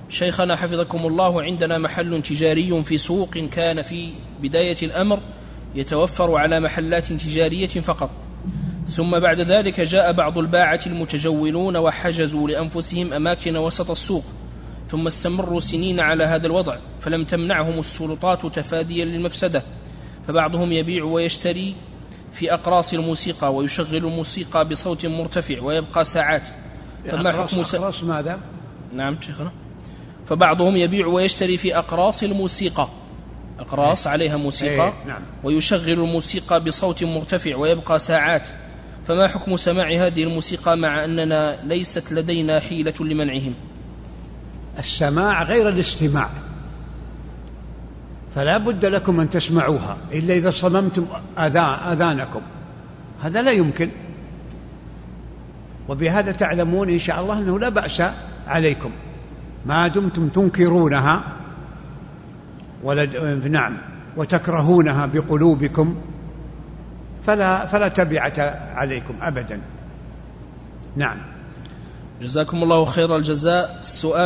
شيخنا حفظكم الله، عندنا محل تجاري في سوق كان في بداية الأمر يتوفر على محلات تجارية فقط، ثم بعد ذلك جاء بعض الباعة المتجولون وحجزوا لأنفسهم أماكن وسط السوق، ثم استمروا سنين على هذا الوضع، فلم تمنعهم السلطات تفاديا للمفسدة، فبعضهم يبيع ويشتري في أقراص الموسيقى ويشغل الموسيقى بصوت مرتفع ويبقى ساعات. فما حكم أقراص ماذا؟ نعم شيخنا. فبعضهم يبيع ويشتري في أقراص الموسيقى، أقراص عليها موسيقى، نعم. ويشغل الموسيقى بصوت مرتفع ويبقى ساعات، فما حكم سماع هذه الموسيقى مع أننا ليست لدينا حيلة لمنعهم؟ السماع غير الاستماع، فلا بد لكم أن تسمعوها إلا إذا صممتم آذانكم، هذا لا يمكن. وبهذا تعلمون إن شاء الله أنه لا بأس عليكم ما دمتم تنكرونها نعم وتكرهونها بقلوبكم، فلا تبعة عليكم أبدا. نعم. جزاكم الله خير الجزاء. السؤال